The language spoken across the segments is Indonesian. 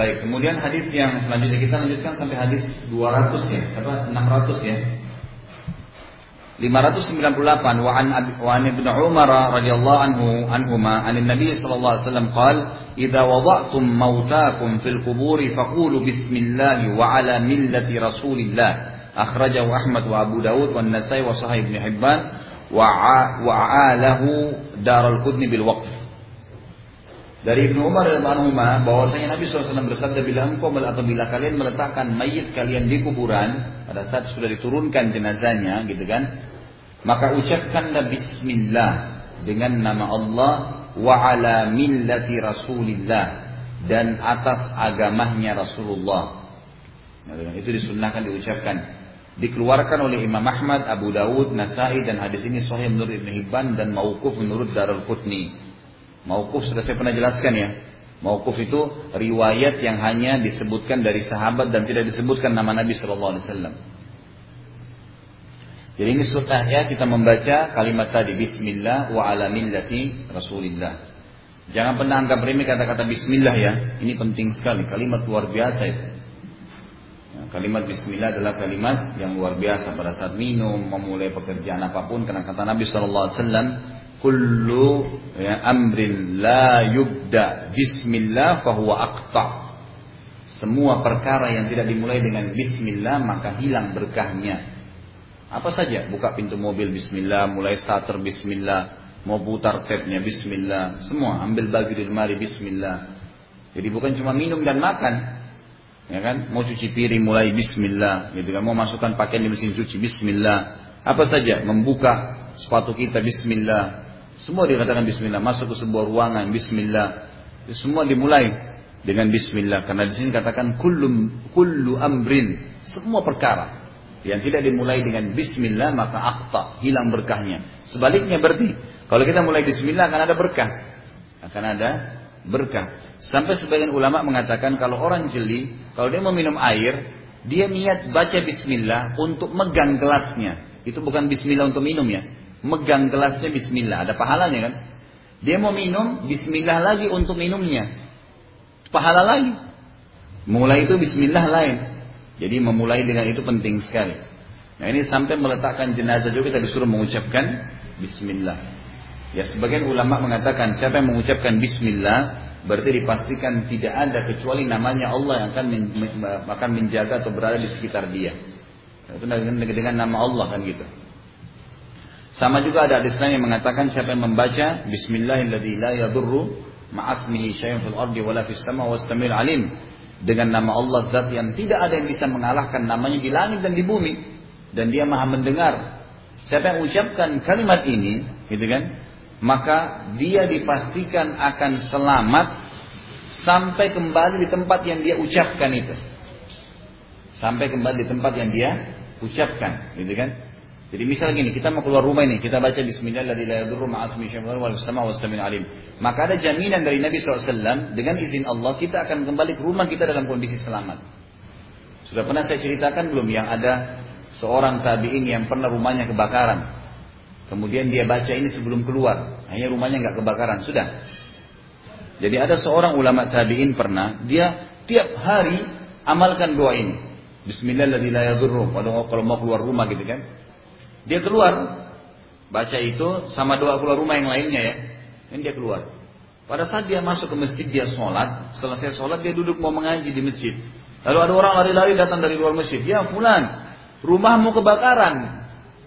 Baik, kemudian hadis yang selanjutnya kita lanjutkan sampai hadis 200 ya, apa 600 ya. 598 wa an Ibnu Umar radhiyallahu anhuma an Nabi sallallahu alaihi wasallam qala idza wada'tum mautakum fil quburi faqulu bismillah wa ala millati rasulillah akhrajahu Ahmad wa Abu Dawud wa An-Nasa'i wa Sahih Ibnu Hibban wa a'alahu Darul Qutni bil waqf. Dari Ibnu Umar radhiyallahu anhu bahwasanya Nabi SAW bersabda, bila engkau atau bila kalian meletakkan mayit kalian di kuburan pada saat sudah diturunkan jenazahnya, gitu kan, maka ucapkanlah Bismillah dengan nama Allah wa ala millati Rasulillah dan atas agamanya Rasulullah. Itu disunnahkan diucapkan. Dikeluarkan oleh Imam Ahmad, Abu Dawud, Nasa'i dan hadis ini sahih menurut Ibnu Hibban dan mauquf menurut Darul Qutni. Mauquf sudah saya pernah jelaskan ya. Mauquf itu riwayat yang hanya disebutkan dari sahabat dan tidak disebutkan nama Nabi sallallahu alaihi wasallam. Jadi ini sunnahnya kita membaca kalimat tadi Bismillah wa ala millati Rasulillah. Jangan pernah anggap remeh kata-kata Bismillah ya. Ini penting sekali, kalimat luar biasa itu. Ya, kalimat Bismillah adalah kalimat yang luar biasa pada saat minum, memulai pekerjaan apapun. Karena kata Nabi sallallahu alaihi wasallam, kullu amrin la yubda bismillah fahuwa aqta. Semua perkara yang tidak dimulai dengan bismillah maka hilang berkahnya. Apa saja, buka pintu mobil bismillah, mulai starter bismillah, mau putar tabnya bismillah, semua ambil baju di lemari bismillah. Jadi bukan cuma minum dan makan, ya kan? Mau cuci piring mulai bismillah, gitu kan? Mau masukkan pakaian di mesin cuci bismillah. Apa saja, membuka sepatu kita bismillah. Semua dikatakan bismillah, masuk ke sebuah ruangan bismillah. Itu semua dimulai dengan bismillah. Karena di sini katakan kullu amrin, semua perkara yang tidak dimulai dengan bismillah maka aqta, hilang berkahnya. Sebaliknya berarti kalau kita mulai bismillah akan ada berkah. Akan ada berkah. Sampai sebagian ulama mengatakan kalau orang jeli, kalau dia mau minum air, dia niat baca bismillah untuk megang gelasnya. Itu bukan bismillah untuk minum ya. Megang gelasnya bismillah, ada pahalanya kan? Dia mau minum, bismillah lagi untuk minumnya. Pahala lagi. Mulai itu bismillah lain. Jadi memulai dengan itu penting sekali. Nah ini sampai meletakkan jenazah juga kita disuruh mengucapkan bismillah. Ya sebagian ulama mengatakan siapa yang mengucapkan bismillah berarti dipastikan tidak ada kecuali namanya Allah yang akan menjaga atau berada di sekitar dia. Itu dengan nama Allah kan gitu. Sama juga ada hadis lain yang mengatakan siapa yang membaca Bismillahilladzi la yadurru ma'asmihi syai'un fil ardi wala fis sama was samiul alim, dengan nama Allah zat yang tidak ada yang bisa mengalahkan namanya di langit dan di bumi dan dia maha mendengar. Siapa yang ucapkan kalimat ini, gitu kan, maka dia dipastikan akan selamat sampai kembali di tempat yang dia ucapkan itu. Sampai kembali di tempat yang dia ucapkan, gitu kan. Jadi misal gini, kita mau keluar rumah ini, kita baca Bismillahirrahmanirrahim, la yadurru ma'asmi syai'un wal sama was samiul alim. Maka ada jaminan dari Nabi SAW, dengan izin Allah kita akan kembali ke rumah kita dalam kondisi selamat. Sudah pernah saya ceritakan belum yang ada seorang tabi'in yang pernah rumahnya kebakaran. Kemudian dia baca ini sebelum keluar, akhirnya rumahnya nggak kebakaran, sudah. Jadi ada seorang ulama tabi'in pernah, dia tiap hari amalkan doa ini. Bismillahirrahmanirrahim, la yadurru, kalau mau keluar rumah gitu kan. Dia keluar, baca itu sama doa keluar rumah yang lainnya ya. Dan dia keluar. Pada saat dia masuk ke masjid, dia sholat. Selesai sholat, dia duduk mau mengaji di masjid. Lalu ada orang lari-lari datang dari luar masjid. Ya fulan, rumahmu kebakaran.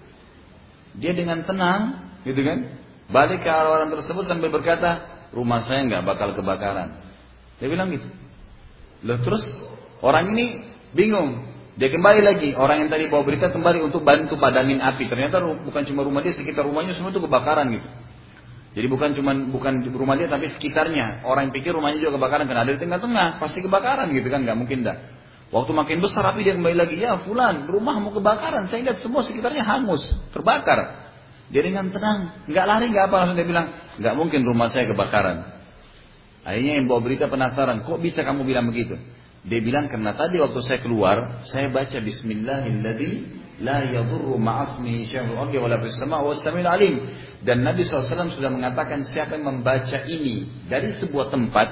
Dia dengan tenang, gitu kan, balik ke orang tersebut sambil berkata, rumah saya nggak bakal kebakaran. Dia bilang gitu. Lalu terus orang ini bingung. Dia kembali lagi, orang yang tadi bawa berita kembali untuk bantu padamin api. Ternyata bukan cuma rumah dia, sekitar rumahnya semua itu kebakaran gitu. Jadi bukan rumah dia tapi sekitarnya. Orang yang pikir rumahnya juga kebakaran karena ada di tengah-tengah, pasti kebakaran gitu kan, nggak mungkin dah. Waktu makin besar api dia kembali lagi, ya fulan, rumahmu kebakaran. Saya lihat semua sekitarnya hangus, terbakar. Dia dengan tenang, nggak lari nggak apa, langsung dia bilang, nggak mungkin rumah saya kebakaran. Akhirnya yang bawa berita penasaran, kok bisa kamu bilang begitu? Dia bilang karena tadi waktu saya keluar, saya baca Bismillahilladzi la yadurru ma'asmihi syai'un fil ardi wala fis sama' was samiul alim. Dan Nabi SAW sudah mengatakan siapa yang membaca ini dari sebuah tempat,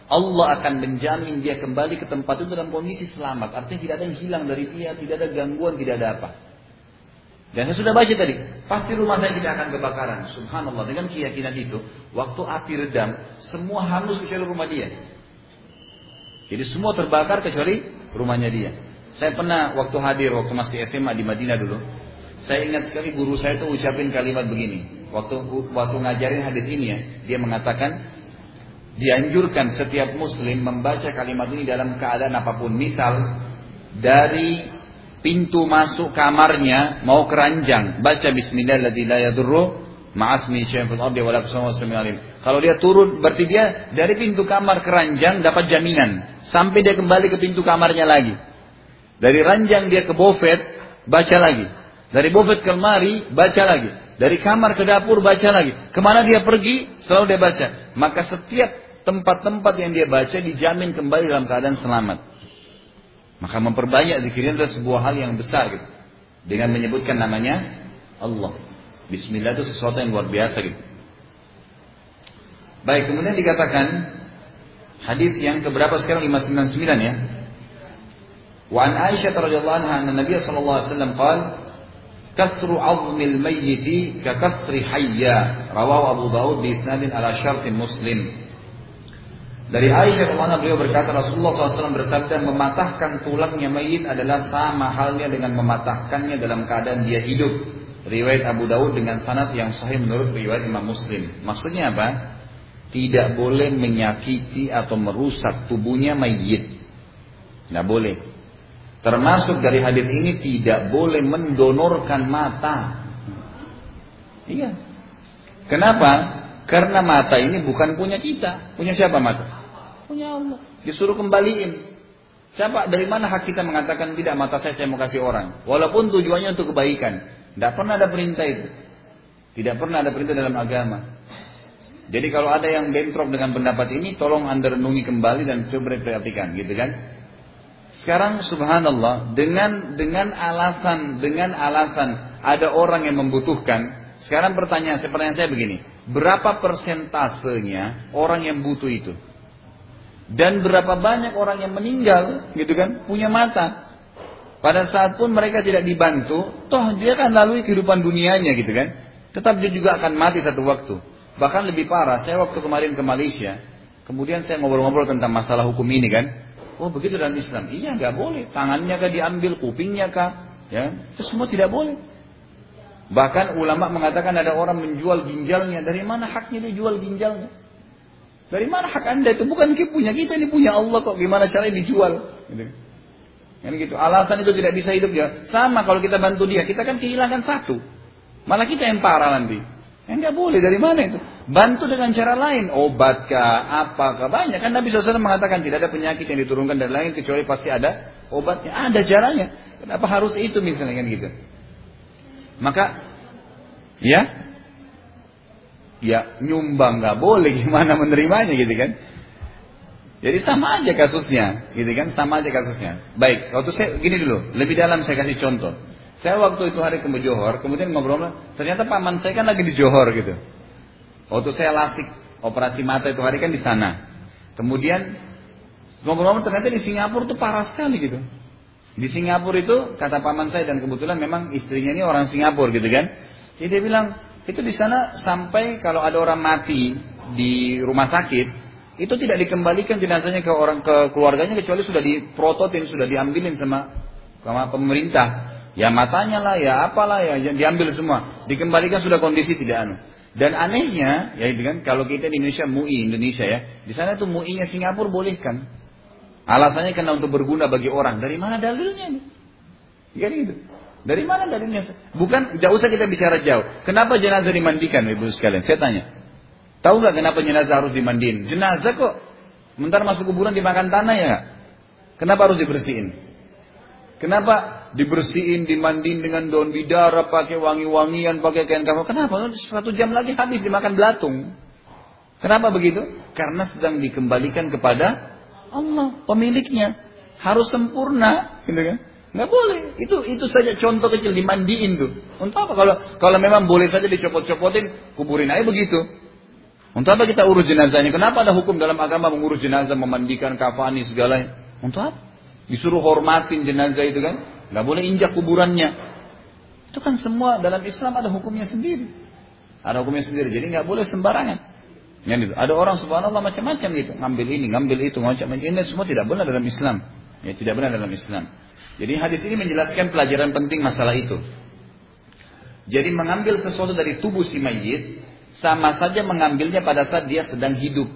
Allah akan menjamin dia kembali ke tempat itu dalam kondisi selamat. Artinya tidak ada yang hilang dari dia, tidak ada gangguan, tidak ada apa. Dan saya sudah baca tadi, pasti rumah saya tidak akan kebakaran. Subhanallah, dengan keyakinan itu, waktu api redam, semua hangus kecuali rumah dia. Jadi semua terbakar kecuali rumahnya dia. Saya pernah waktu hadir, waktu masih SMA di Madinah dulu, saya ingat sekali guru saya itu ucapin kalimat begini. Waktu ngajarin hadis ini ya, dia mengatakan, dianjurkan setiap muslim membaca kalimat ini dalam keadaan apapun. Misal dari pintu masuk kamarnya mau keranjang, baca bismillahirrahmanirrahim. Ma'asmi syai'un fil ardi wa la tusawwir. Kalau dia turun berarti dia dari pintu kamar ke ranjang dapat jaminan sampai dia kembali ke pintu kamarnya lagi. Dari ranjang dia ke bofet, baca lagi. Dari bofet ke lemari, baca lagi. Dari kamar ke dapur, baca lagi. Kemana dia pergi, selalu dia baca. Maka setiap tempat-tempat yang dia baca dijamin kembali dalam keadaan selamat. Maka memperbanyak zikirnya adalah sebuah hal yang besar gitu. Dengan menyebutkan namanya Allah. Bismillah itu sesuatu yang luar biasa gitu. Baik, kemudian dikatakan hadis yang keberapa sekarang? 599 ya. Wa an Aisyah radhiyallahu anha anna Nabi sallallahu alaihi wasallam qala kasru 'azmil mayyiti ka kasri hayya. Rawahu Abu Daud bi isnadin ala syartin Muslim. Dari Aisyah radhiyallahu anha beliau berkata Rasulullah SAW bersabda, mematahkan tulangnya mayit adalah sama halnya dengan mematahkannya dalam keadaan dia hidup. Riwayat Abu Daud dengan sanad yang sahih menurut riwayat Imam Muslim. Maksudnya apa? Tidak boleh menyakiti atau merusak tubuhnya mayit. Tidak boleh. Termasuk dari hadis ini tidak boleh mendonorkan mata. Iya. Kenapa? Karena mata ini bukan punya kita. Punya siapa mata? Punya Allah. Disuruh kembaliin. Siapa? Dari mana hak kita mengatakan tidak, mata saya mau kasih orang? Walaupun tujuannya untuk kebaikan. Tidak pernah ada perintah itu. Tidak pernah ada perintah dalam agama. Jadi kalau ada yang bentrok dengan pendapat ini, tolong anda renungi kembali dan coba perhatikan, gitu kan? Sekarang subhanallah, dengan alasan ada orang yang membutuhkan. Sekarang pertanyaan saya begini, berapa persentasenya orang yang butuh itu? Dan berapa banyak orang yang meninggal, gitu kan, punya mata? Pada saat pun mereka tidak dibantu, toh dia akan lalui kehidupan dunianya gitu kan. Tetap dia juga akan mati satu waktu. Bahkan lebih parah, saya waktu kemarin ke Malaysia, kemudian saya ngobrol-ngobrol tentang masalah hukum ini kan. Oh begitu dalam Islam? Iya nggak boleh. Tangannya kah diambil, kupingnya kah? Ya, itu semua tidak boleh. Bahkan ulama mengatakan ada orang menjual ginjalnya. Dari mana haknya dia jual ginjalnya? Dari mana hak anda itu? Bukan punya kita, ini punya Allah kok. Gimana caranya dijual? Gitu. Kan gitu. Alasan itu tidak bisa hidup ya. Sama kalau kita bantu dia, kita kan kehilangan satu. Malah kita yang parah nanti. Enggak boleh, dari mana itu? Bantu dengan cara lain, obatkah, apakah, banyak kan Nabi SAW mengatakan tidak ada penyakit yang diturunkan dari langit kecuali pasti ada obatnya, ada caranya. Kenapa harus itu misalnya kan gitu? Maka ya nyumbang nggak boleh, gimana menerimanya gitu kan? Jadi sama aja kasusnya, gitu kan? Sama aja kasusnya. Baik, waktu saya gini dulu, lebih dalam saya kasih contoh. Saya waktu itu hari ke Johor, kemudian ngobrol, ternyata paman saya kan lagi di Johor gitu. Waktu saya lasik operasi mata itu hari kan di sana. Kemudian ngobrol-ngobrol ternyata di Singapura itu parah sekali gitu. Di Singapura itu kata paman saya, dan kebetulan memang istrinya ini orang Singapura gitu kan. Jadi dia bilang itu di sana sampai kalau ada orang mati di rumah sakit itu tidak dikembalikan jenazahnya ke keluarganya kecuali sudah diprototin, sudah diambilin sama pemerintah. Ya matanya lah, ya apalah ya diambil semua, dikembalikan sudah kondisi tidak anu. Dan anehnya, ya itu kan kalau kita di Indonesia MUI Indonesia ya, di sana tuh MUI-nya Singapura bolehkan. Alasannya karena untuk berguna bagi orang. Dari mana dalilnya nih? Ya gitu. Dari mana dalilnya? Bukan, jauh usah kita bicara jauh. Kenapa jenazah dimandikan, Ibu sekalian? Saya tanya. Tahu nggak kenapa jenazah harus dimandiin? Jenazah kok, bentar masuk kuburan dimakan tanah ya? Kenapa harus dibersihin? Kenapa dibersihin, dimandiin dengan daun bidara, pakai wangi-wangian, pakai kain kafan? Kenapa? 1 jam lagi habis dimakan belatung. Kenapa begitu? Karena sedang dikembalikan kepada Allah, pemiliknya. Harus sempurna, gitu kan? Nggak boleh. Itu saja contoh kecil, dimandiin tuh. Untuk apa? Kalau memang boleh saja dicopot-copotin, kuburin aja begitu. Untuk apa kita urus jenazahnya? Kenapa ada hukum dalam agama mengurus jenazah, memandikan, kafani, segalanya? Untuk apa? Disuruh hormatin jenazah itu kan? Nggak boleh injak kuburannya. Itu kan semua dalam Islam ada hukumnya sendiri. Ada hukumnya sendiri. Jadi nggak boleh sembarangan. Gitu. Ada orang subhanallah macam-macam gitu. Ngambil ini, ngambil itu, macam-macam. Ini semua tidak benar dalam Islam. Ya, tidak benar dalam Islam. Jadi hadis ini menjelaskan pelajaran penting masalah itu. Jadi mengambil sesuatu dari tubuh si mayit sama saja mengambilnya pada saat dia sedang hidup.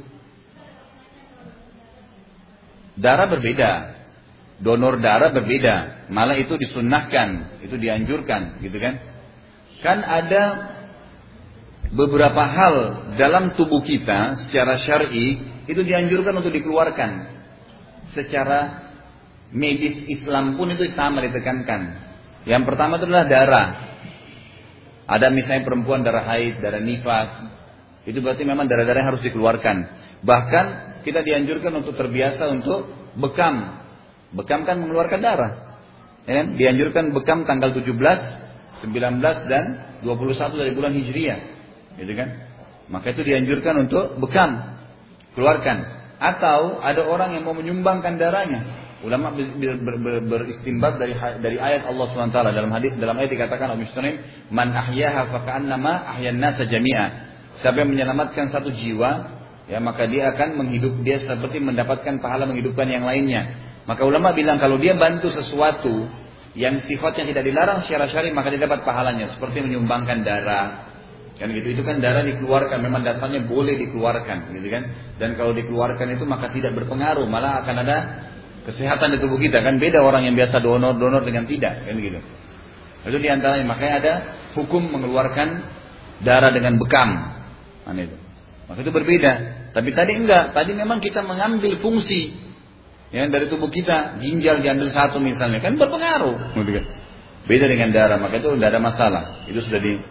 Darah berbeda. Donor darah berbeda. Malah itu disunnahkan, itu dianjurkan, gitu kan? Kan ada beberapa hal dalam tubuh kita secara syar'i itu dianjurkan untuk dikeluarkan. Secara medis Islam pun itu sama ditekankan. Yang pertama itu adalah darah. Ada misalnya perempuan darah haid, darah nifas. Itu berarti memang darah-darah harus dikeluarkan. Bahkan kita dianjurkan untuk terbiasa untuk bekam. Bekam kan mengeluarkan darah. Ya kan? Dianjurkan bekam tanggal 17, 19 dan 21 dari bulan Hijriah. Gitu kan? Maka itu dianjurkan untuk bekam. Keluarkan. Atau ada orang yang mau menyumbangkan darahnya. Ulama beristinbat dari ayat Allah SWT dalam ayat dikatakan oleh Muslim, man ahyaha faka'annama ahyan nasa jami'a. Siapa yang menyelamatkan satu jiwa, ya maka dia akan dia seperti mendapatkan pahala menghidupkan yang lainnya. Maka ulama bilang kalau dia bantu sesuatu yang sifatnya tidak dilarang secara syar'i maka dia dapat pahalanya, seperti menyumbangkan darah. Kan gitu, itu kan darah dikeluarkan, memang dasarnya boleh dikeluarkan, gitu kan? Dan kalau dikeluarkan itu maka tidak berpengaruh, malah akan ada kesehatan di tubuh kita. Kan beda orang yang biasa donor dengan tidak, kan gitu. Itu diantaranya, makanya ada hukum mengeluarkan darah dengan bekam. Itu. Maka itu berbeda. Tapi tadi enggak, tadi memang kita mengambil fungsi yang dari tubuh kita, ginjal diambil satu misalnya, kan berpengaruh. Beda dengan darah, maka itu tidak ada masalah. Itu sudah di.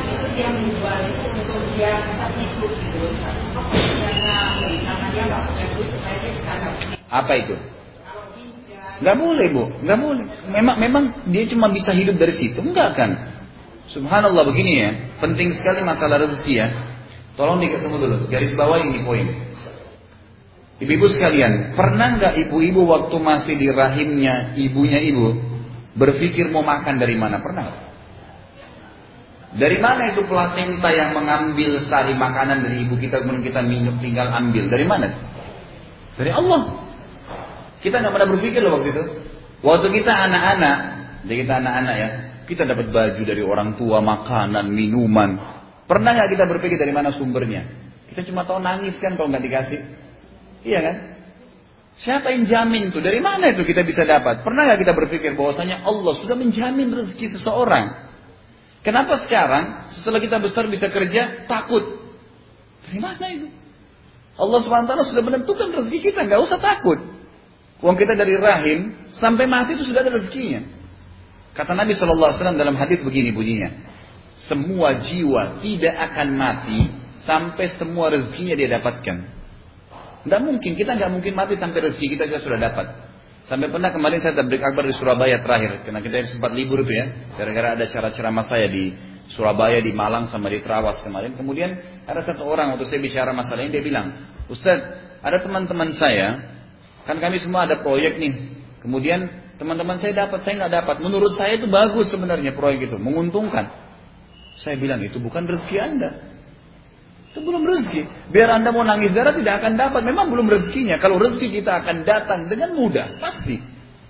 Apa itu? Nggak boleh bu, nggak boleh. Memang dia cuma bisa hidup dari situ, enggak kan? Subhanallah begini ya, penting sekali masalah rezeki ya. Tolong diketemu dulu, garis bawah ini poin. Ibu-ibu sekalian, pernah nggak ibu-ibu waktu masih di rahimnya ibunya ibu berpikir mau makan dari mana? Pernah nggak? Dari mana itu plasenta yang mengambil sari makanan dari ibu kita kemudian kita minum tinggal ambil? Dari mana? Dari Allah. Kita nggak pernah berpikir loh waktu itu. Waktu kita anak-anak, ya, kita dapat baju dari orang tua, makanan, minuman. Pernah nggak kita berpikir dari mana sumbernya? Kita cuma tahu nangis kan kalau nggak dikasih. Iya kan? Siapa yang jamin tuh? Dari mana itu kita bisa dapat? Pernah nggak kita berpikir bahwasanya Allah sudah menjamin rezeki seseorang? Kenapa sekarang setelah kita besar bisa kerja takut? Dari mana itu? Allah SWT sudah menentukan rezeki kita, nggak usah takut. Uang kita dari rahim sampai mati itu sudah ada rezekinya. Kata Nabi SAW dalam hadis begini bunyinya, semua jiwa tidak akan mati sampai semua rezekinya dia dapatkan. Nggak mungkin, kita nggak mungkin mati sampai rezeki kita sudah dapat. Sampai pernah kemarin saya tabligh akbar di Surabaya terakhir, karena kita sempat libur itu ya, gara-gara ada acara ceramah saya di Surabaya, di Malang, sama di Trawas kemarin. Kemudian ada satu orang waktu saya bicara masalah ini, dia bilang, Ustaz, ada teman-teman saya, kan kami semua ada proyek nih. Kemudian teman-teman saya dapat, saya nggak dapat. Menurut saya itu bagus sebenarnya proyek itu, menguntungkan. Saya bilang itu bukan rezeki Anda. Itu belum rezeki. Biar Anda mau nangis darah tidak akan dapat. Memang belum rezekinya. Kalau rezeki kita akan datang dengan mudah, pasti.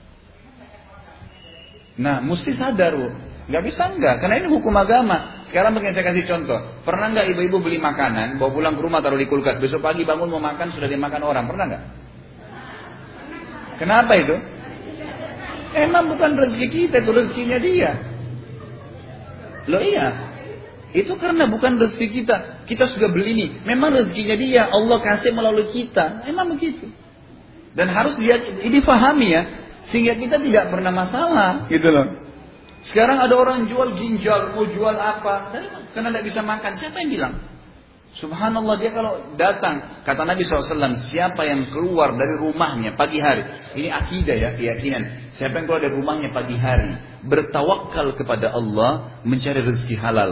Nah, mesti sadar, Bu. Nggak bisa enggak, karena ini hukum agama. Sekarang begini saya kasih contoh. Pernah nggak ibu-ibu beli makanan, bawa pulang ke rumah taruh di kulkas, besok pagi bangun mau makan sudah dimakan orang? Pernah nggak? Kenapa itu? Emang bukan rezeki kita, itu rezekinya dia. Loh iya. Itu karena bukan rezeki kita. Kita sudah beli nih. Memang rezekinya dia. Allah kasih melalui kita. Memang begitu. Dan harus dia difahami ya. Sehingga kita tidak pernah masalah. Gitu loh. Sekarang ada orang jual ginjal. Mau jual apa. Karena tidak bisa makan. Siapa yang bilang? Subhanallah, dia kalau datang. Kata Nabi SAW. Siapa yang keluar dari rumahnya pagi hari. Ini akidah ya. Keyakinan. Siapa yang keluar dari rumahnya pagi hari. Bertawakal kepada Allah. Mencari rezeki halal.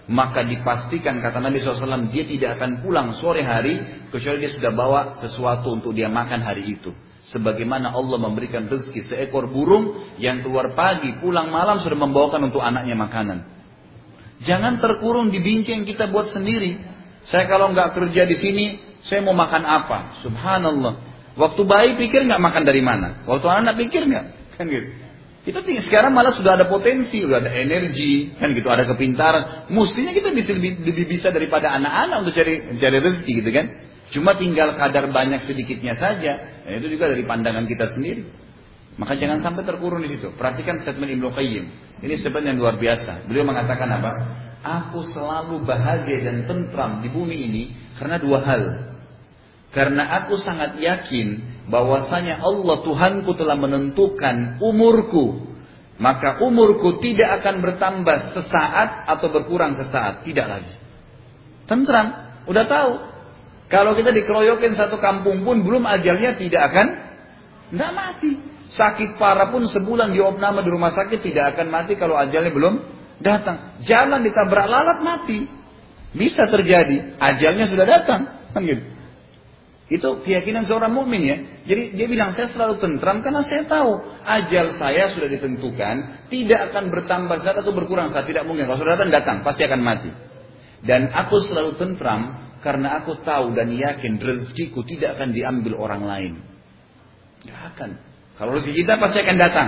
maka dipastikan kata Nabi SAW dia tidak akan pulang sore hari kecuali dia sudah bawa sesuatu untuk dia makan hari itu. Sebagaimana Allah memberikan rezeki seekor burung yang keluar pagi pulang malam sudah membawakan untuk anaknya makanan. Jangan terkurung di bingkai yang kita buat sendiri. Saya kalau nggak kerja di sini, saya mau makan apa? Subhanallah. Waktu bayi pikir nggak makan dari mana? Waktu anak pikir nggak? Kan gitu. Kita sekarang malah sudah ada potensi, sudah ada energi, kan gitu, ada kepintaran. Mestinya kita bisa lebih bisa daripada anak-anak untuk cari rezeki gitu kan. Cuma tinggal kadar banyak sedikitnya saja. Nah, itu juga dari pandangan kita sendiri. Maka jangan sampai terkurung di situ. Perhatikan statement Ibnu Qayyim. Ini statement yang luar biasa. Beliau mengatakan apa? Aku selalu bahagia dan tentram di bumi ini karena dua hal. Karena aku sangat yakin bahwasanya Allah Tuhanku telah menentukan umurku. Maka umurku tidak akan bertambah sesaat atau berkurang sesaat. Tidak lagi. Tentram. Udah tahu. Kalau kita dikeroyokin satu kampung pun belum ajalnya tidak nggak mati. Sakit parah pun sebulan diopname di rumah sakit tidak akan mati kalau ajalnya belum datang. Jalan ditabrak lalat mati. Bisa terjadi. Ajalnya sudah datang. Gitu. Itu keyakinan seorang mukmin ya. Jadi dia bilang saya selalu tentram karena saya tahu ajal saya sudah ditentukan. Tidak akan bertambah saat atau berkurang saat. Tidak mungkin. Kalau sudah datang pasti akan mati. Dan aku selalu tentram karena aku tahu dan yakin rezekiku tidak akan diambil orang lain. Tidak akan. Kalau rezeki kita pasti akan datang.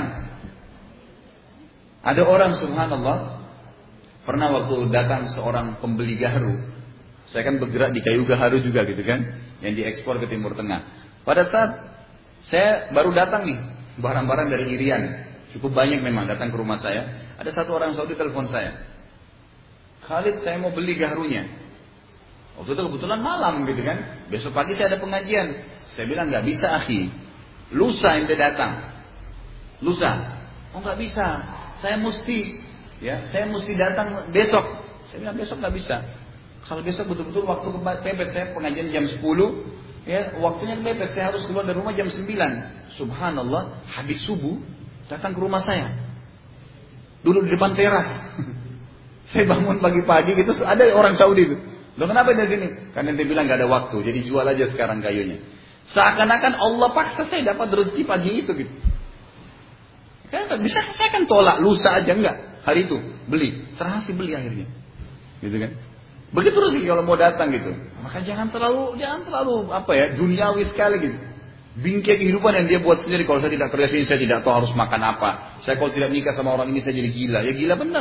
Ada orang subhanallah. Pernah waktu datang seorang pembeli gaharu. Saya kan bergerak di kayu gaharu juga gitu kan. Yang diekspor ke Timur Tengah. Pada saat saya baru datang nih. Barang-barang dari Irian. Cukup banyak memang datang ke rumah saya. Ada satu orang Saudi telepon saya. Khalid saya mau beli gaharunya. Waktu itu kebetulan malam gitu kan. Besok pagi saya ada pengajian. Saya bilang gak bisa akhi. Lusa ente datang. Lusa. Oh gak bisa. Saya mesti datang besok. Saya bilang besok gak bisa. Kalau besok betul-betul waktu kepepet saya pengajian jam 10. Ya, waktunya kepepet. Saya harus keluar dari rumah jam 9. Subhanallah. Habis subuh. Datang ke rumah saya. Duduk di depan teras. Saya bangun pagi-pagi gitu. Ada orang Saudi itu. Loh kenapa di sini? Karena dia bilang gak ada waktu. Jadi jual aja sekarang kayunya. Seakan-akan Allah paksa saya dapat rezeki pagi itu gitu. Bisa saya kan tolak lusa aja enggak. Hari itu beli. Terhasil beli akhirnya. Gitu kan. Begitu rezeki kalau mau datang gitu. Maka jangan terlalu duniawi sekali gitu. Bingkai kehidupan yang dia buat sendiri. Kalau saya tidak kerja sini saya tidak tahu harus makan apa. Saya kalau tidak nikah sama orang ini saya jadi gila. Ya gila benar.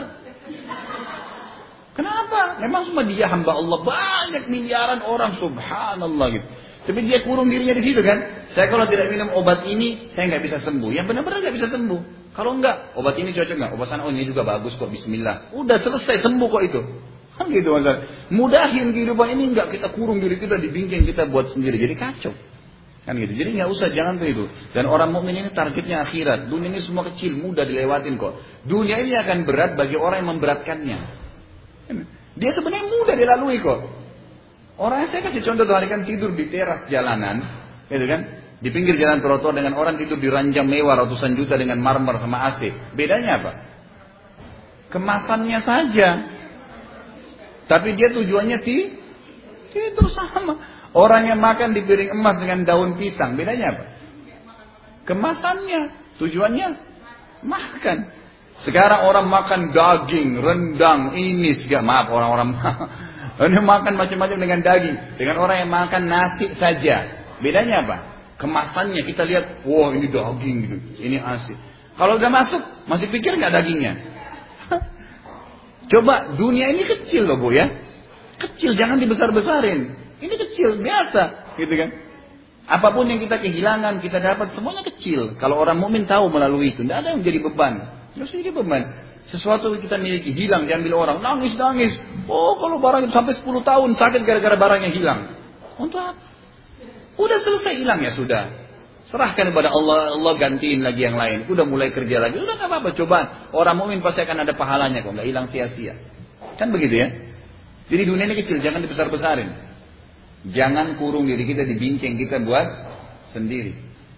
Kenapa? Memang cuma dia hamba Allah. Banyak miliaran orang. Subhanallah gitu. Tapi dia kurung dirinya di situ kan. Saya kalau tidak minum obat ini, saya nggak bisa sembuh. Yang benar-benar nggak bisa sembuh. Kalau enggak, obat ini cocok nggak? Obat sana, oh ini juga bagus kok. Bismillah. Udah selesai sembuh kok itu. Kan gitu maksudnya. Mudahin kehidupan ini nggak kita kurung diri kita di bingkai kita buat sendiri. Jadi kacau. Kan gitu. Jadi nggak usah, jangan tuh itu. Dan orang mukmin ini targetnya akhirat. Dunia ini semua kecil, mudah dilewatin kok. Dunia ini akan berat bagi orang yang memberatkannya. Dia sebenarnya mudah dilalui kok. Orang yang saya kasih contoh hari kan tidur di teras jalanan, gitu kan? Di pinggir jalan trotoar dengan orang tidur di ranjang mewah ratusan juta dengan marmer sama AC. Bedanya apa? Kemasannya saja. Tapi dia tujuannya tidur sama. Orang yang makan di piring emas dengan daun pisang, bedanya apa? Kemasannya, tujuannya makan. Sekarang orang makan daging, rendang, ini maaf orang-orang ini makan macam-macam dengan daging. Dengan orang yang makan nasi saja. Bedanya apa? Kemasannya kita lihat, wah ini daging gitu, ini nasi. Kalau udah masuk, masih pikir nggak dagingnya? Coba dunia ini kecil loh bu ya, kecil jangan dibesar-besarin. Ini kecil biasa, gitu kan? Apapun yang kita kehilangan, kita dapat semuanya kecil. Kalau orang mukmin tahu melalui itu, tidak ada yang jadi beban. Terus jadi beban. Sesuatu yang kita miliki hilang diambil orang, nangis. Oh kalau barang itu sampai 10 tahun sakit gara-gara barangnya hilang. Untuk apa? Udah selesai hilang ya sudah. Serahkan kepada Allah, Allah gantiin lagi yang lain. Udah mulai kerja lagi, udah nggak apa-apa cobaan. Orang mukmin pasti akan ada pahalanya kok, nggak hilang sia-sia. Kan begitu ya? Jadi dunia ini kecil, jangan dibesar-besarin. Jangan kurung diri kita di bingkai kita buat sendiri.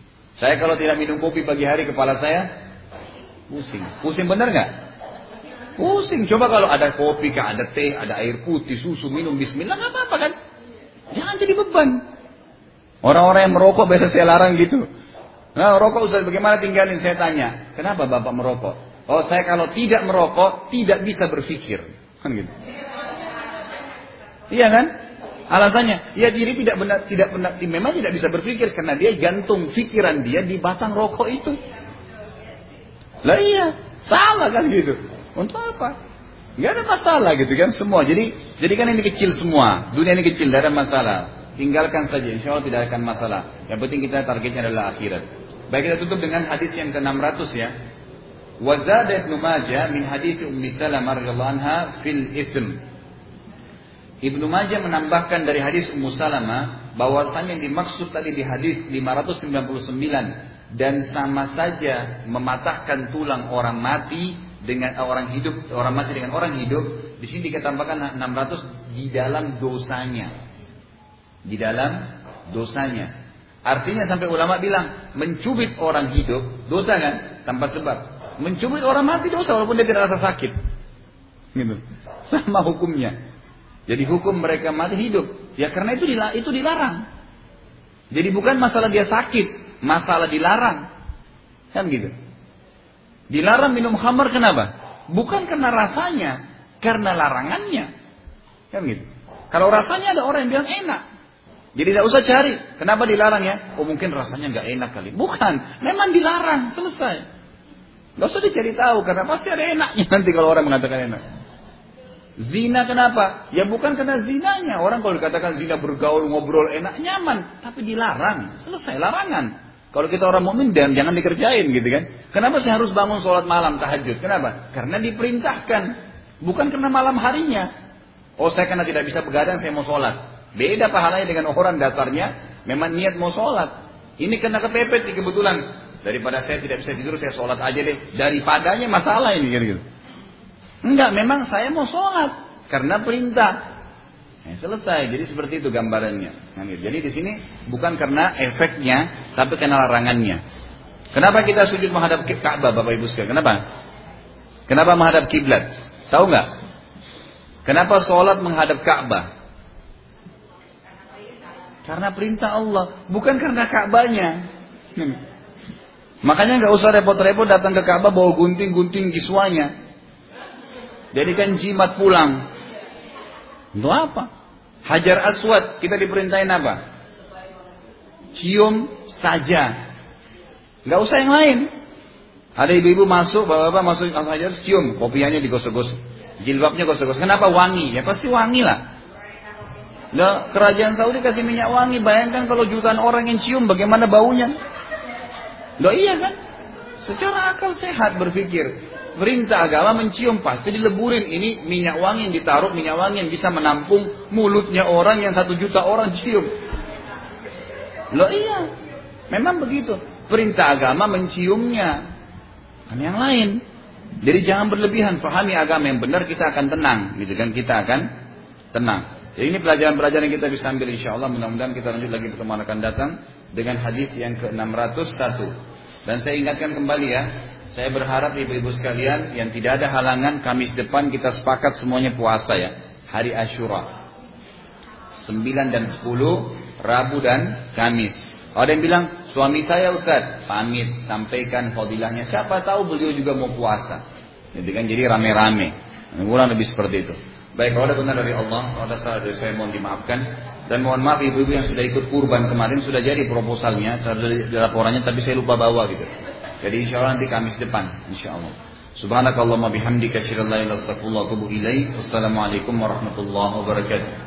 Saya kalau tidak minum kopi pagi hari kepala saya pusing. Pusing benar nggak? Pusing. Coba kalau ada kopi, ada teh, ada air putih, susu, minum bismillah, nggak apa-apa kan? Jangan jadi beban. Orang-orang yang merokok biasa saya larang gitu. Nah, rokok Ustaz bagaimana tinggalin? Saya tanya, kenapa Bapak merokok? Oh, saya kalau tidak merokok tidak bisa berpikir. Kan gitu. Iya kan? Alasannya, ya diri tidak benar, memang tidak bisa berpikir karena dia gantung pikiran dia di batang rokok itu. Lah iya, salah kan gitu. Untuk apa? Gak ada masalah gitu kan semua. Jadi kan ini kecil semua. Dunia ini kecil, tidak ada masalah. Tinggalkan saja, insya Allah tidak akan masalah. Yang penting kita targetnya adalah akhirat. Baik, kita tutup dengan hadis yang ke-600 ya. Wazada Ibnu Majah min hadis Ummi Salamah radhiyallahu anha fil itsm. Ibnu Majah menambahkan dari hadis Ummu Salamah bahwasanya dimaksud tadi di hadis 599 dan sama saja mematahkan tulang orang mati dengan orang hidup, orang mati dengan orang hidup. Di sini dikatakan 600 di dalam dosanya. Di dalam dosanya. Artinya sampai ulama bilang mencubit orang hidup dosa kan tanpa sebab. Mencubit orang mati dosa walaupun dia tidak rasa sakit. Gitu. Sama hukumnya. Jadi hukum mereka mati hidup. Ya karena itu dilarang. Jadi bukan masalah dia sakit, masalah dilarang. Kan gitu. Dilarang minum khamar kenapa? Bukan karena rasanya, karena larangannya. Kan gitu. Kalau rasanya ada orang yang bilang enak. Jadi tidak usah cari. Kenapa dilarang ya? Oh mungkin rasanya nggak enak kali. Bukan. Memang dilarang. Selesai. Nggak usah dicari tahu. Karena pasti ada enaknya nanti kalau orang mengatakan enak. Zina kenapa? Ya bukan karena zinanya. Orang kalau dikatakan zina bergaul, ngobrol enak, nyaman. Tapi dilarang. Selesai. Larangan. Kalau kita orang mukmin jangan dikerjain gitu kan. Kenapa saya harus bangun sholat malam tahajud? Kenapa? Karena diperintahkan. Bukan karena malam harinya. Oh saya karena tidak bisa begadang saya mau sholat. Beda pahalanya dengan orang dasarnya memang niat mau sholat. Ini kena kepepet nih kebetulan. Daripada saya tidak bisa tidur saya sholat aja deh. Daripadanya masalah ini gitu. Enggak, memang saya mau sholat karena perintah. Selesai. Jadi seperti itu gambarannya. Jadi di sini bukan karena efeknya, tapi karena larangannya. Kenapa kita sujud menghadap Ka'bah, Bapak Ibu sekalian? Kenapa? Kenapa menghadap kiblat? Tahu nggak? Kenapa sholat menghadap Ka'bah? Karena perintah Allah, bukan karena Ka'bahnya. Makanya nggak usah repot-repot datang ke Ka'bah bawa gunting-gunting kiswanya. Jadikan jimat pulang. Untuk apa? Hajar Aswad kita diperintahin apa? Cium saja. Nggak usah yang lain. Ada ibu-ibu masuk, bapak-bapak masuk hajar cium, kopiahnya digosok-gosok, jilbabnya gosok-gosok. Kenapa wangi? Ya pasti wangi lah. Nah, kerajaan Saudi kasih minyak wangi. Bayangkan kalau jutaan orang yang cium, bagaimana baunya? Loh iya kan? Secara akal sehat berpikir. Perintah agama mencium pasti dileburin. Ini minyak wangi yang ditaruh, minyak wangi yang bisa menampung mulutnya orang yang 1 juta orang cium. Loh iya, memang begitu. Perintah agama menciumnya, kan yang lain. Jadi jangan berlebihan. Pahami agama yang benar, kita akan tenang, gitu kan? Kita akan tenang. Jadi ini pelajaran-pelajaran yang kita bisa ambil insya Allah. Mudah-mudahan kita lanjut lagi pertemuan akan datang dengan hadis yang ke-601. Dan saya ingatkan kembali ya, saya berharap ibu-ibu sekalian yang tidak ada halangan, Kamis depan kita sepakat semuanya puasa ya. Hari Asyura 9 dan 10, Rabu dan Kamis. Ada yang bilang, suami saya Ustaz, pamit, sampaikan fadilahnya. Siapa tahu beliau juga mau puasa. Jadi rame-rame. Kurang lebih seperti itu. Baik, kalau ada benar dari Allah, kalau ada salah dari saya mohon dimaafkan. Dan mohon maaf ibu-ibu yang sudah ikut kurban kemarin, sudah jadi proposalnya, sudah jadi laporannya, tapi saya lupa bawa gitu. Jadi insya Allah nanti Kamis depan, insya Allah. Subhanakallahumma bihamdika asyhadu an la ilaha illa anta astaghfiruka wa atubu ilaik. Wassalamualaikum warahmatullahi wabarakatuh.